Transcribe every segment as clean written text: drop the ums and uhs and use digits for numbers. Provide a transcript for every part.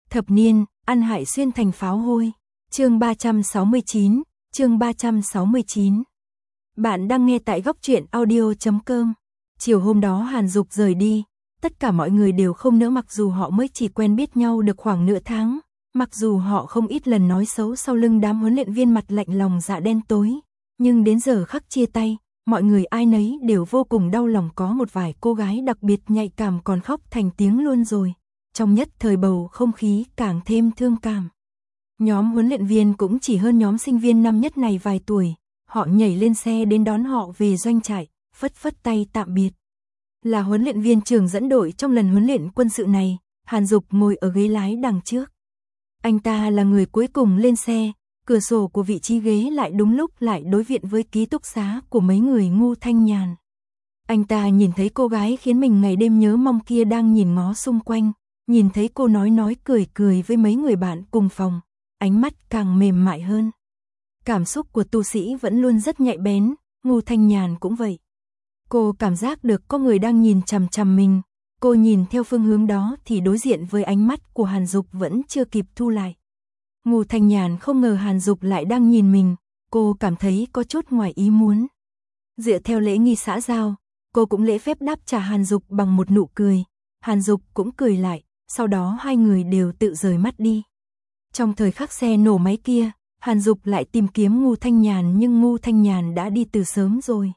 Thập niên, ăn hại xuyên thành pháo hôi. Chương 369, chương 369. Bạn đang nghe tại góc truyện audio.com. Chiều hôm đó Hàn Dục rời đi, tất cả mọi người đều không nỡ, mặc dù họ mới chỉ quen biết nhau được khoảng nửa tháng, mặc dù họ không ít lần nói xấu sau lưng đám huấn luyện viên mặt lạnh lòng dạ đen tối, nhưng đến giờ khắc chia tay, mọi người ai nấy đều vô cùng đau lòng. Có một vài cô gái đặc biệt nhạy cảm còn khóc thành tiếng luôn rồi. Trong nhất thời bầu không khí càng thêm thương cảm. Nhóm huấn luyện viên cũng chỉ hơn nhóm sinh viên năm nhất này vài tuổi, họ nhảy lên xe đến đón họ về doanh trại, phất phất tay tạm biệt. Là huấn luyện viên trưởng dẫn đội trong lần huấn luyện quân sự này, Hàn Dục ngồi ở ghế lái đằng trước. Anh ta là người cuối cùng lên xe, cửa sổ của vị trí ghế lại đúng lúc lại đối diện với ký túc xá của mấy người ngu thanh nhàn. Anh ta nhìn thấy cô gái khiến mình ngày đêm nhớ mong kia đang nhìn ngó xung quanh, nhìn thấy cô nói cười với mấy người bạn cùng phòng, ánh mắt càng mềm mại hơn. Cảm xúc của tu sĩ vẫn luôn rất nhạy bén, ngu thanh nhàn cũng vậy. Cô cảm giác được có người đang nhìn chằm chằm mình, cô nhìn theo phương hướng đó thì đối diện với ánh mắt của Hàn Dục vẫn chưa kịp thu lại. Ngu thanh nhàn không ngờ Hàn Dục lại đang nhìn mình, cô cảm thấy có chút ngoài ý muốn. Dựa theo lễ nghi xã giao, cô cũng lễ phép đáp trả Hàn Dục bằng một nụ cười, Hàn Dục cũng cười lại, sau đó hai người đều tự rời mắt đi. Trong thời khắc xe nổ máy kia, Hàn Dục lại tìm kiếm Ngu Thanh Nhàn nhưng Ngu Thanh Nhàn đã đi từ sớm rồi.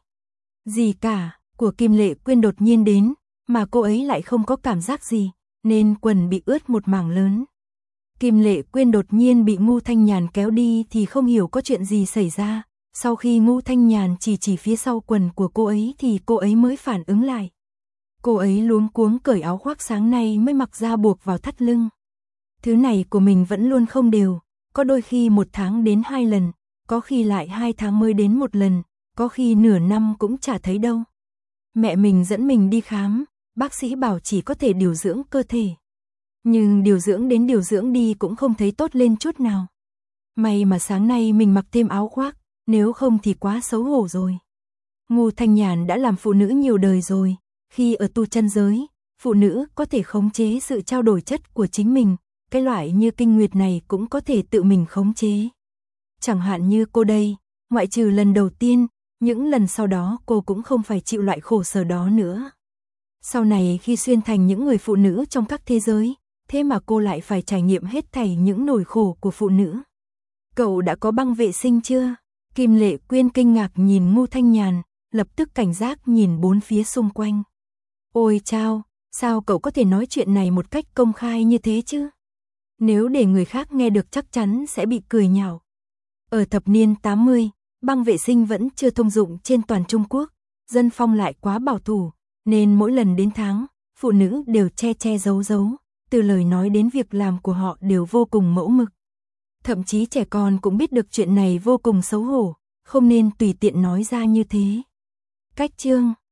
Gì cả, của Kim Lệ Quyên đột nhiên đến, mà cô ấy lại không có cảm giác gì, nên quần bị ướt một mảng lớn. Kim Lệ Quyên đột nhiên bị Ngu Thanh Nhàn kéo đi thì không hiểu có chuyện gì xảy ra, sau khi Ngu Thanh Nhàn chỉ phía sau quần của cô ấy thì cô ấy mới phản ứng lại. Cô ấy luống cuống cởi áo khoác sáng nay mới mặc ra buộc vào thắt lưng. Thứ này của mình vẫn luôn không đều, có đôi khi 1 tháng đến 2 lần, có khi lại 2 tháng mới đến 1 lần, có khi nửa năm cũng chả thấy đâu. Mẹ mình dẫn mình đi khám, bác sĩ bảo chỉ có thể điều dưỡng cơ thể. Nhưng điều dưỡng đến điều dưỡng đi cũng không thấy tốt lên chút nào. May mà sáng nay mình mặc thêm áo khoác, nếu không thì quá xấu hổ rồi. Ngu Thanh Nhàn đã làm phụ nữ nhiều đời rồi, khi ở tu chân giới, phụ nữ có thể khống chế sự trao đổi chất của chính mình, cái loại như kinh nguyệt này cũng có thể tự mình khống chế. Chẳng hạn như cô đây, ngoại trừ lần đầu tiên, những lần sau đó cô cũng không phải chịu loại khổ sở đó nữa. Sau này khi xuyên thành những người phụ nữ trong các thế giới, thế mà cô lại phải trải nghiệm hết thảy những nỗi khổ của phụ nữ. Cậu đã có băng vệ sinh chưa? Kim Lệ Quyên kinh ngạc nhìn Ngu Thanh Nhàn, lập tức cảnh giác nhìn bốn phía xung quanh. Ôi chao, sao cậu có thể nói chuyện này một cách công khai như thế chứ? Nếu để người khác nghe được chắc chắn sẽ bị cười nhạo. Ở thập niên 80, băng vệ sinh vẫn chưa thông dụng trên toàn Trung Quốc, dân phong lại quá bảo thủ, nên mỗi lần đến tháng, phụ nữ đều che giấu, từ lời nói đến việc làm của họ đều vô cùng mẫu mực. Thậm chí trẻ con cũng biết được chuyện này vô cùng xấu hổ, không nên tùy tiện nói ra như thế. Cách chương